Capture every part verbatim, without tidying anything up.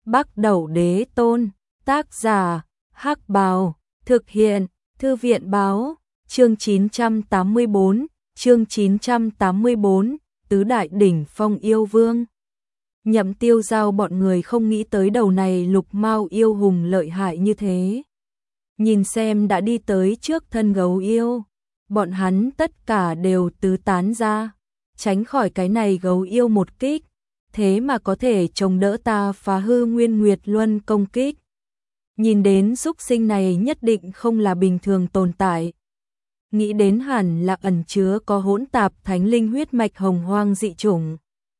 Bắc Đẩu Đế Tôn, tác giả, Hắc Bào, thực hiện, Thư viện báo, chương chín trăm tám mươi bốn, chương chín trăm tám mươi bốn, Tứ Đại Đỉnh Phong Yêu Vương. Nhậm Tiêu Giao bọn người không nghĩ tới đầu này Lục Mao yêu hùng lợi hại như thế. Nhìn xem đã đi tới trước thân gấu yêu, bọn hắn tất cả đều tứ tán ra, tránh khỏi cái này gấu yêu một kích, thế mà có thể chống đỡ ta phá hư Nguyên Nguyệt Luân công kích. Nhìn đến xúc sinh này nhất định không là bình thường tồn tại. Nghĩ đến hẳn là ẩn chứa có hỗn tạp thánh linh huyết mạch hồng hoang dị chủng.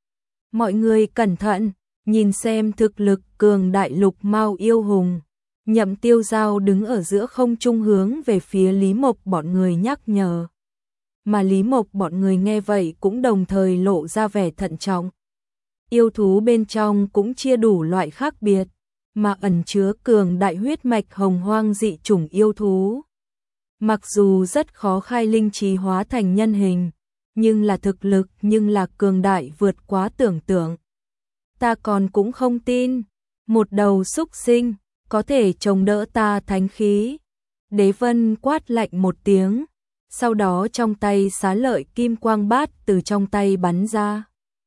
Mọi người cẩn thận, nhìn xem thực lực cường đại Lục Mao yêu hùng. Nhậm Tiêu Giao đứng ở giữa không trung hướng về phía Lý Mộc bọn người nhắc nhở. Mà Lý Mộc bọn người nghe vậy cũng đồng thời lộ ra vẻ thận trọng. Yêu thú bên trong cũng chia đủ loại khác biệt, mà ẩn chứa cường đại huyết mạch hồng hoang dị chủng yêu thú. Mặc dù rất khó khai linh trí hóa thành nhân hình, nhưng là thực lực nhưng là cường đại vượt quá tưởng tượng. Ta còn cũng không tin, một đầu xúc sinh có thể chống đỡ ta thánh khí. Đế Vân quát lạnh một tiếng, sau đó trong tay xá lợi kim quang bát từ trong tay bắn ra,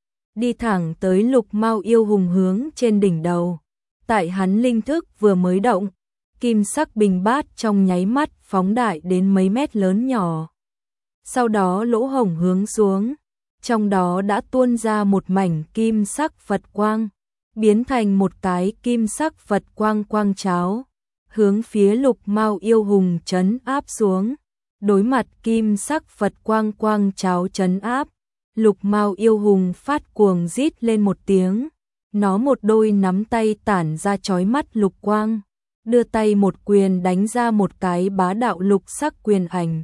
đi thẳng tới Lục Mao yêu hùng hướng trên đỉnh đầu. Tại hắn linh thức vừa mới động, kim sắc bình bát trong nháy mắt phóng đại đến mấy mét lớn nhỏ. Sau đó lỗ hổng hướng xuống, trong đó đã tuôn ra một mảnh kim sắc Phật quang, biến thành một cái kim sắc Phật quang quang cháo, hướng phía Lục Mao yêu hùng trấn áp xuống. Đối mặt kim sắc Phật quang quang cháo trấn áp, Lục Mao yêu hùng phát cuồng rít lên một tiếng, nó một đôi nắm tay tản ra chói mắt lục quang, đưa tay một quyền đánh ra một cái bá đạo lục sắc quyền ảnh,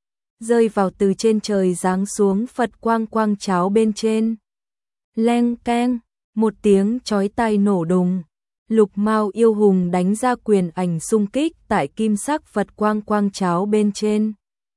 rơi vào từ trên trời giáng xuống Phật quang quang cháo bên trên. Leng keng, một tiếng chói tai nổ đùng, Lục Mao yêu hùng đánh ra quyền ảnh xung kích tại kim sắc Phật quang quang cháo bên trên,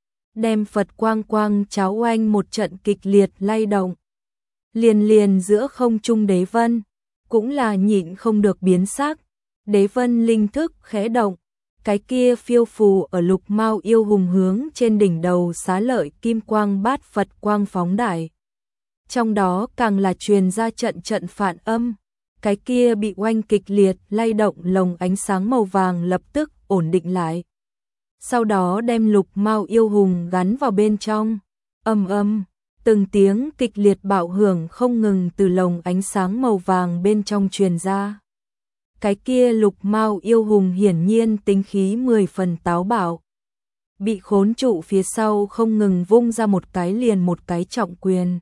đem Phật quang quang cháo oanh một trận kịch liệt lay động. Liền liền giữa không trung Đế Vân cũng là nhịn không được biến sắc. Đế Vân linh thức khẽ động, cái kia phiêu phù ở Lục Mao yêu hùng hướng trên đỉnh đầu xá lợi kim quang bát Phật quang phóng đại. Trong đó càng là truyền ra trận trận phản âm, cái kia bị oanh kịch liệt lay động lồng ánh sáng màu vàng lập tức ổn định lại. Sau đó đem Lục Mao yêu hùng gắn vào bên trong. Âm âm, từng tiếng kịch liệt bạo hưởng không ngừng từ lồng ánh sáng màu vàng bên trong truyền ra. Cái kia Lục Mao yêu hùng hiển nhiên tính khí mười phần táo bạo. Bị khốn trụ phía sau không ngừng vung ra một cái liền một cái trọng quyền,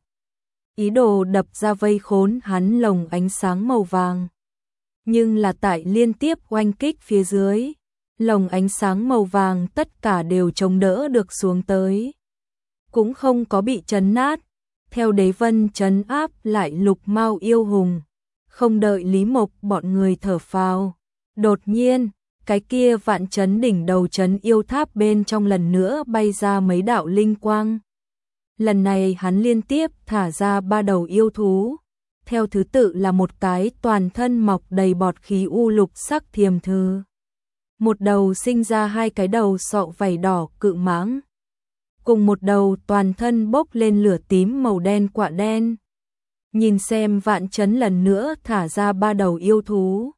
ý đồ đập ra vây khốn hắn lồng ánh sáng màu vàng. Nhưng là tại liên tiếp oanh kích phía dưới, lồng ánh sáng màu vàng tất cả đều chống đỡ được xuống tới, cũng không có bị chấn nát. Theo Đế Vân trấn áp lại Lục Mao yêu hùng, không đợi Lý Mộc bọn người thở phào, đột nhiên cái kia vạn chấn đỉnh đầu chấn yêu tháp bên trong lần nữa bay ra mấy đạo linh quang. Lần này hắn liên tiếp thả ra ba đầu yêu thú, theo thứ tự là một cái toàn thân mọc đầy bọt khí u lục sắc thiềm thư, một đầu sinh ra hai cái đầu sọ vảy đỏ cự mãng, cùng một đầu toàn thân bốc lên lửa tím màu đen quạ đen. Nhìn xem vạn chấn lần nữa thả ra ba đầu yêu thú,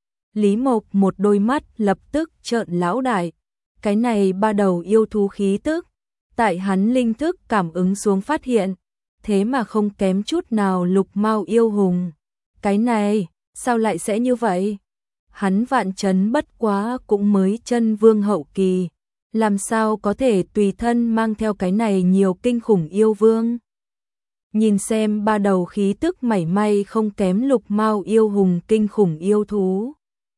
Lý Mộc một đôi mắt lập tức trợn lão đại. Cái này ba đầu yêu thú khí tức, tại hắn linh thức cảm ứng xuống phát hiện, thế mà không kém chút nào Lục Mao yêu hùng. Cái này, sao lại sẽ như vậy? Hắn vạn chấn bất quá cũng mới chân vương hậu kỳ, làm sao có thể tùy thân mang theo cái này nhiều kinh khủng yêu vương? Nhìn xem ba đầu khí tức mảy may không kém Lục Mao yêu hùng kinh khủng yêu thú,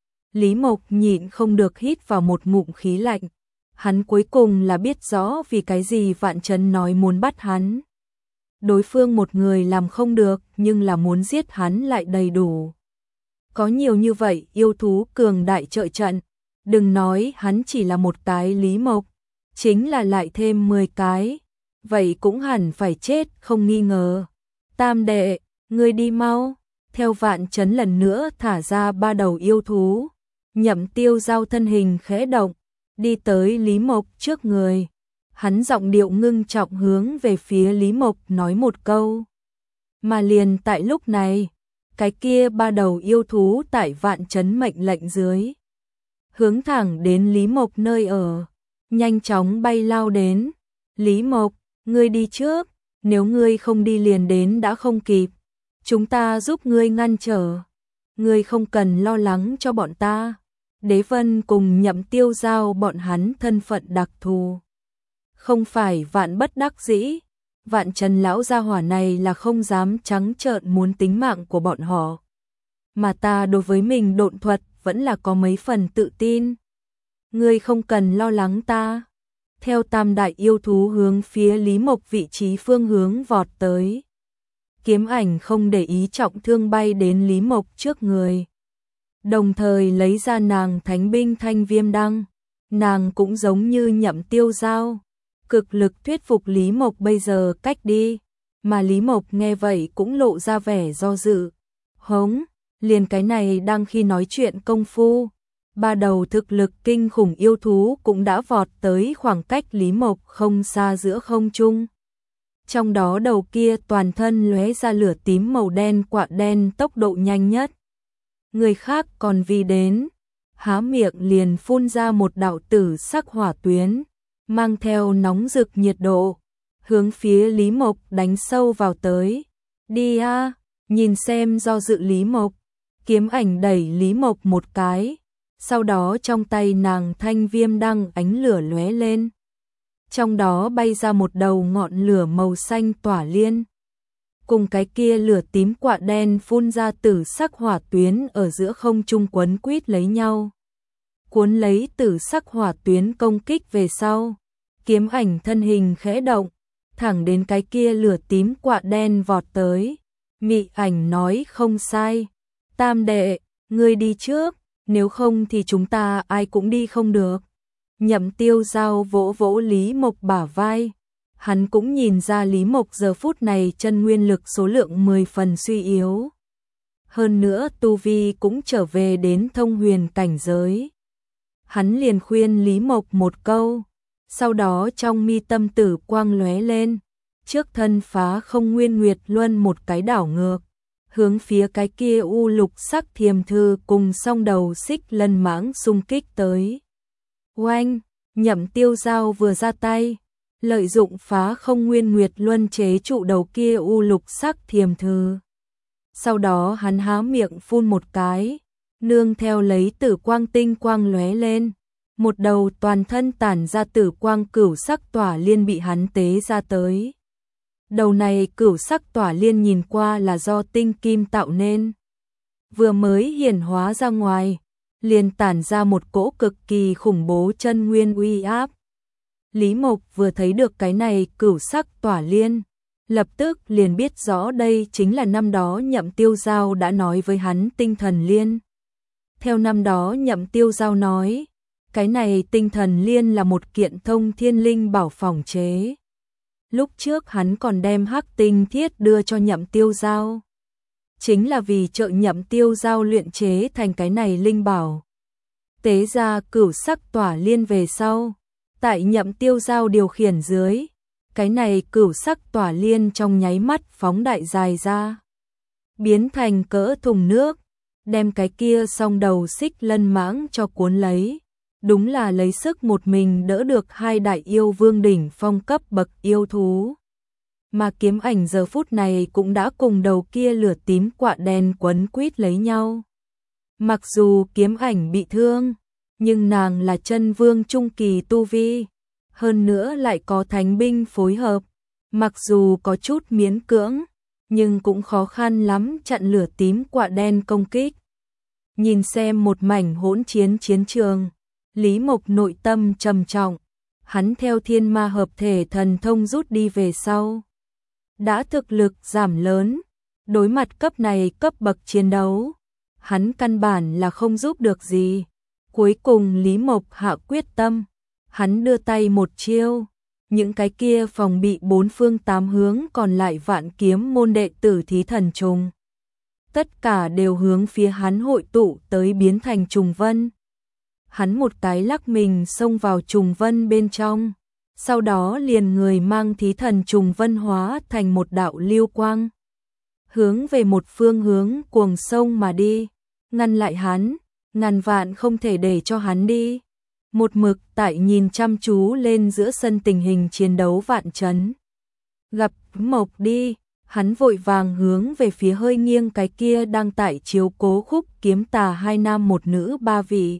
Lý Mộc nhịn không được hít vào một ngụm khí lạnh. Hắn cuối cùng là biết rõ vì cái gì vạn chấn nói muốn bắt hắn. Đối phương một người làm không được, nhưng là muốn giết hắn lại đầy đủ. Có nhiều như vậy yêu thú cường đại trợ trận, đừng nói hắn chỉ là một cái Lý Mộc, chính là lại thêm mười cái, vậy cũng hẳn phải chết không nghi ngờ. Tam đệ, ngươi đi mau. Theo Vạn Chấn lần nữa thả ra ba đầu yêu thú, Nhậm Tiêu Giao thân hình khẽ động, đi tới Lý Mộc trước người. Hắn giọng điệu ngưng trọng hướng về phía Lý Mộc nói một câu. Mà liền tại lúc này, cái kia ba đầu yêu thú tại Vạn Chấn mệnh lệnh dưới, hướng thẳng đến Lý Mộc nơi ở, nhanh chóng bay lao đến. Lý Mộc, ngươi đi trước, nếu ngươi không đi liền đến đã không kịp, chúng ta giúp ngươi ngăn trở. Ngươi không cần lo lắng cho bọn ta. Đế Vân cùng Nhậm Tiêu Giao bọn hắn thân phận đặc thù, không phải vạn bất đắc dĩ. Vạn Trần lão gia hỏa này là không dám trắng trợn muốn tính mạng của bọn họ. Mà ta đối với mình độn thuật vẫn là có mấy phần tự tin. Ngươi không cần lo lắng ta. Theo tam đại yêu thú hướng phía Lý Mộc vị trí phương hướng vọt tới. Kiếm Ảnh không để ý trọng thương bay đến Lý Mộc trước người. Đồng thời lấy ra nàng thánh binh Thanh Viêm Đăng. Nàng cũng giống như Nhậm Tiêu Giao, cực lực thuyết phục Lý Mộc bây giờ cách đi. Mà Lý Mộc nghe vậy cũng lộ ra vẻ do dự. Hống, liền cái này đang khi nói chuyện công phu, ba đầu thực lực kinh khủng yêu thú cũng đã vọt tới khoảng cách Lý Mộc không xa giữa không trung. Trong đó đầu kia toàn thân lóe ra lửa tím màu đen quạ đen tốc độ nhanh nhất. Người khác còn vì đến, há miệng liền phun ra một đạo tử sắc hỏa tuyến, mang theo nóng rực nhiệt độ, hướng phía Lý Mộc đánh sâu vào tới. Đi a, nhìn xem do dự Lý Mộc, Kiếm Ảnh đẩy Lý Mộc một cái, sau đó trong tay nàng Thanh Viêm Đăng ánh lửa lóe lên. Trong đó bay ra một đầu ngọn lửa màu xanh tỏa liên, cùng cái kia lửa tím quạ đen phun ra tử sắc hỏa tuyến ở giữa không trung quấn quýt lấy nhau. Cuốn lấy tử sắc hỏa tuyến công kích về sau, Kiếm Ảnh thân hình khẽ động, thẳng đến cái kia lửa tím quạ đen vọt tới. Mị Ảnh nói không sai, tam đệ, ngươi đi trước, nếu không thì chúng ta ai cũng đi không được. Nhậm Tiêu Giao vỗ vỗ Lý Mộc bả vai. Hắn cũng nhìn ra Lý Mộc giờ phút này chân nguyên lực số lượng mười phần suy yếu. Hơn nữa tu vi cũng trở về đến thông huyền cảnh giới. Hắn liền khuyên Lý Mộc một câu, sau đó trong mi tâm tử quang lóe lên, trước thân phá không nguyên nguyệt luân một cái đảo ngược, hướng phía cái kia u lục sắc thiềm thư cùng song đầu xích lân mãng xung kích tới. Oanh, Nhậm Tiêu Giao vừa ra tay, lợi dụng phá không nguyên nguyệt luân chế trụ đầu kia u lục sắc thiềm thư. Sau đó hắn há miệng phun một cái, nương theo lấy tử quang tinh quang lóe lên, một đầu toàn thân tản ra tử quang cửu sắc tỏa liên bị hắn tế ra tới. Đầu này cửu sắc tỏa liên nhìn qua là do tinh kim tạo nên, vừa mới hiển hóa ra ngoài, liền tản ra một cỗ cực kỳ khủng bố chân nguyên uy áp. Lý Mộc vừa thấy được cái này cửu sắc tỏa liên, lập tức liền biết rõ đây chính là năm đó Nhậm Tiêu Giao đã nói với hắn tinh thần liên. Theo năm đó Nhậm Tiêu Giao nói, cái này tinh thần liên là một kiện thông thiên linh bảo phòng chế. Lúc trước hắn còn đem hắc tinh thiết đưa cho Nhậm Tiêu Giao, chính là vì trợ Nhậm Tiêu Giao luyện chế thành cái này linh bảo. Tế ra cửu sắc tỏa liên về sau, tại Nhậm Tiêu Giao điều khiển dưới, cái này cửu sắc tỏa liên trong nháy mắt phóng đại dài ra, biến thành cỡ thùng nước, đem cái kia song đầu xích lân mãng cho cuốn lấy. Đúng là lấy sức một mình đỡ được hai đại yêu vương đỉnh phong cấp bậc yêu thú. Mà Kiếm Ảnh giờ phút này cũng đã cùng đầu kia lửa tím quạ đen quấn quýt lấy nhau. Mặc dù Kiếm Ảnh bị thương, nhưng nàng là chân vương trung kỳ tu vi, hơn nữa lại có thánh binh phối hợp, mặc dù có chút miễn cưỡng, nhưng cũng khó khăn lắm chặn lửa tím quạ đen công kích. Nhìn xem một mảnh hỗn chiến chiến trường, Lý Mộc nội tâm trầm trọng, hắn theo thiên ma hợp thể thần thông rút đi về sau, đã thực lực giảm lớn, đối mặt cấp này cấp bậc chiến đấu, hắn căn bản là không giúp được gì. Cuối cùng Lý Mộc hạ quyết tâm, hắn đưa tay một chiêu, những cái kia phòng bị bốn phương tám hướng còn lại vạn kiếm môn đệ tử thí thần trùng, tất cả đều hướng phía hắn hội tụ tới biến thành trùng vân. Hắn một cái lắc mình xông vào trùng vân bên trong, sau đó liền người mang thí thần trùng vân hóa thành một đạo lưu quang, hướng về một phương hướng cuồng sông mà đi, ngăn lại hắn, ngàn vạn không thể để cho hắn đi. Một mực tại nhìn chăm chú lên giữa sân tình hình chiến đấu Vạn Chấn. Gặp Mộc đi, hắn vội vàng hướng về phía hơi nghiêng cái kia đang tại chiếu cố Khúc Kiếm Tà hai nam một nữ ba vị.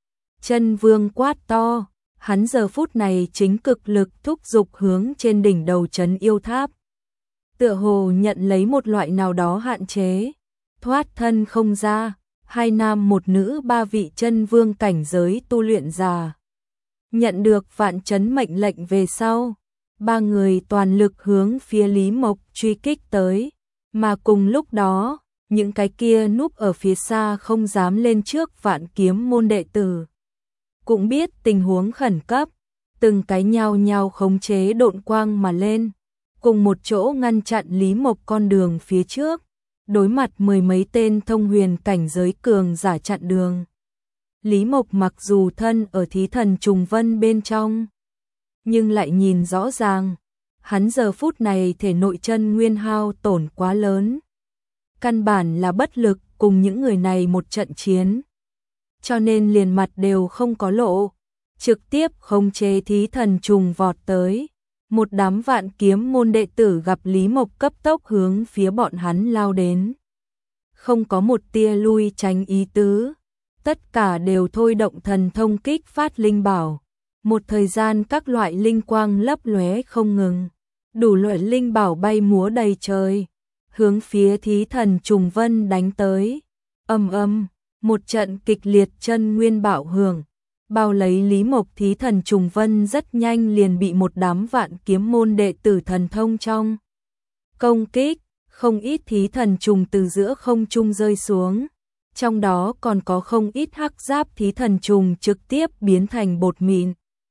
Chân Vương quát to, hắn giờ phút này chính cực lực thúc giục hướng trên đỉnh đầu trấn yêu tháp. Tựa hồ nhận lấy một loại nào đó hạn chế, thoát thân không ra, hai nam một nữ ba vị chân vương cảnh giới tu luyện già. Nhận được Vạn Chấn mệnh lệnh về sau, ba người toàn lực hướng phía Lý Mộc truy kích tới, mà cùng lúc đó, những cái kia núp ở phía xa không dám lên trước Vạn Kiếm môn đệ tử. Cũng biết tình huống khẩn cấp, từng cái nhao nhao khống chế độn quang mà lên, cùng một chỗ ngăn chặn Lý Mộc con đường phía trước, đối mặt mười mấy tên thông huyền cảnh giới cường giả chặn đường. Lý Mộc mặc dù thân ở thí thần trùng vân bên trong, nhưng lại nhìn rõ ràng, hắn giờ phút này thể nội chân nguyên hao tổn quá lớn. Căn bản là bất lực cùng những người này một trận chiến. Cho nên liền mặt đều không có lộ, trực tiếp khống chế thí thần trùng vọt tới. Một đám Vạn Kiếm môn đệ tử gặp Lý Mộc cấp tốc hướng phía bọn hắn lao đến. Không có một tia lui tránh ý tứ, tất cả đều thôi động thần thông kích phát linh bảo. Một thời gian các loại linh quang lấp lóe không ngừng, đủ loại linh bảo bay múa đầy trời, hướng phía thí thần trùng vân đánh tới. Ầm ầm, một trận kịch liệt chân nguyên bạo hưởng, bao lấy Lý Mộc thí thần trùng vân rất nhanh liền bị một đám Vạn Kiếm môn đệ tử thần thông trong công kích, không ít thí thần trùng từ giữa không trung rơi xuống, trong đó còn có không ít hắc giáp thí thần trùng trực tiếp biến thành bột mịn.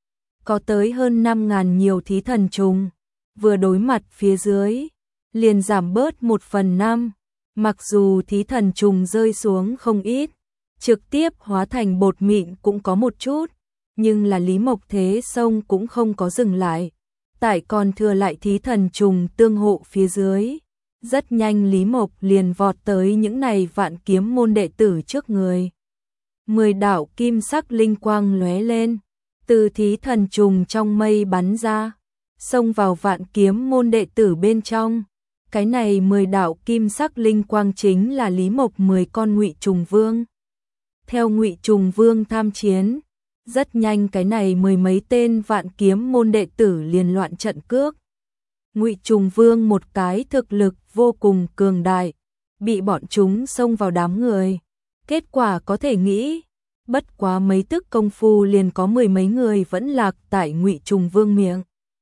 Có tới hơn năm ngàn nhiều thí thần trùng, vừa đối mặt phía dưới, liền giảm bớt một phần năm, mặc dù thí thần trùng rơi xuống không ít, trực tiếp hóa thành bột mịn cũng có một chút, nhưng là Lý Mộc thế sông cũng không có dừng lại, tại còn thừa lại thí thần trùng tương hộ phía dưới. Rất nhanh Lý Mộc liền vọt tới những này Vạn Kiếm môn đệ tử trước người. Mười đạo kim sắc linh quang lóe lên, từ thí thần trùng trong mây bắn ra, xông vào Vạn Kiếm môn đệ tử bên trong. Cái này mười đạo kim sắc linh quang chính là Lý Mộc mười con Ngụy Trùng Vương. Theo Ngụy Trùng Vương tham chiến, rất nhanh cái này mười mấy tên Vạn Kiếm môn đệ tử liền loạn trận cước. Ngụy Trùng Vương một cái thực lực vô cùng cường đại, bị bọn chúng xông vào đám người. Kết quả có thể nghĩ, bất quá mấy tức công phu liền có mười mấy người vẫn lạc tại Ngụy Trùng Vương miệng.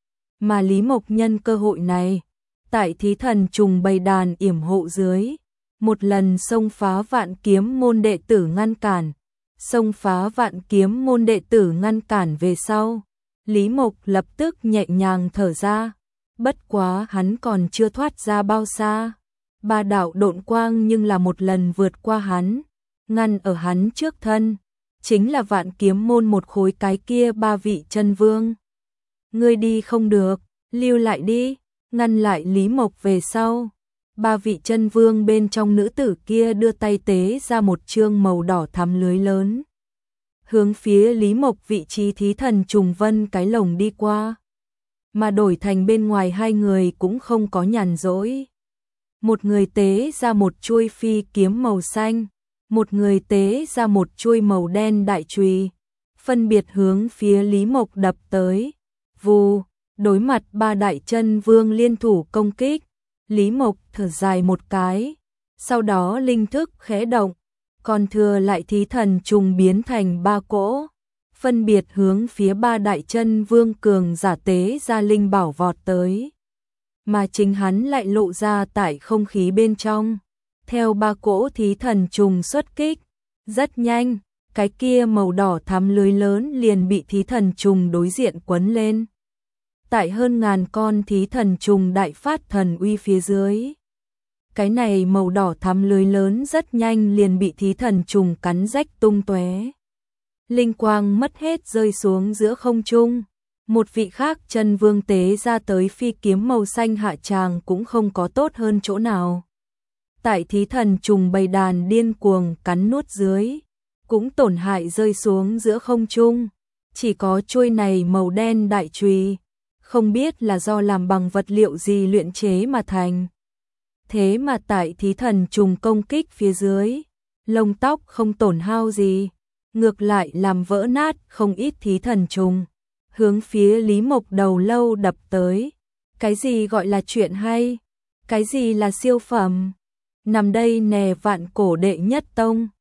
Mà Lý Mộc nhân cơ hội này, tại thí thần trùng bầy đàn yểm hộ dưới, một lần xông phá Vạn Kiếm môn đệ tử ngăn cản, xông phá Vạn Kiếm môn đệ tử ngăn cản về sau, Lý Mộc lập tức nhẹ nhàng thở ra. Bất quá hắn còn chưa thoát ra bao xa, ba đạo độn quang nhưng là một lần vượt qua hắn, ngăn ở hắn trước thân, chính là Vạn Kiếm môn một khối cái kia ba vị chân vương. Ngươi đi không được, lưu lại đi, ngăn lại Lý Mộc về sau. Ba vị chân vương bên trong nữ tử kia đưa tay tế ra một chương màu đỏ thắm lưới lớn, hướng phía Lý Mộc vị trí thí thần trùng vân cái lồng đi qua. Mà đổi thành bên ngoài hai người cũng không có nhàn rỗi. Một người tế ra một chuôi phi kiếm màu xanh, một người tế ra một chuôi màu đen đại chùy, phân biệt hướng phía Lý Mộc đập tới. Vù, đối mặt ba đại chân vương liên thủ công kích, Lý Mộc thở dài một cái, sau đó linh thức khẽ động, còn thừa lại thí thần trùng biến thành ba cỗ, phân biệt hướng phía ba đại chân vương cường giả tế ra linh bảo vọt tới. Mà chính hắn lại lộ ra tại không khí bên trong, theo ba cỗ thí thần trùng xuất kích. Rất nhanh, cái kia màu đỏ thắm lưới lớn liền bị thí thần trùng đối diện quấn lên. Tại hơn ngàn con thí thần trùng đại phát thần uy phía dưới, cái này màu đỏ thắm lưới lớn rất nhanh liền bị thí thần trùng cắn rách tung tóe. Linh quang mất hết rơi xuống giữa không trung. Một vị khác chân vương tế ra tới phi kiếm màu xanh hạ tràng cũng không có tốt hơn chỗ nào. Tại thí thần trùng bầy đàn điên cuồng cắn nuốt dưới, cũng tổn hại rơi xuống giữa không trung. Chỉ có chuôi này màu đen đại chùy, không biết là do làm bằng vật liệu gì luyện chế mà thành. Thế mà tại thí thần trùng công kích phía dưới, lông tóc không tổn hao gì, ngược lại làm vỡ nát không ít thí thần trùng, hướng phía Lý Mộc đầu lâu đập tới. Cái gì gọi là chuyện hay? Cái gì là siêu phẩm? Nằm đây nè vạn cổ đệ nhất tông,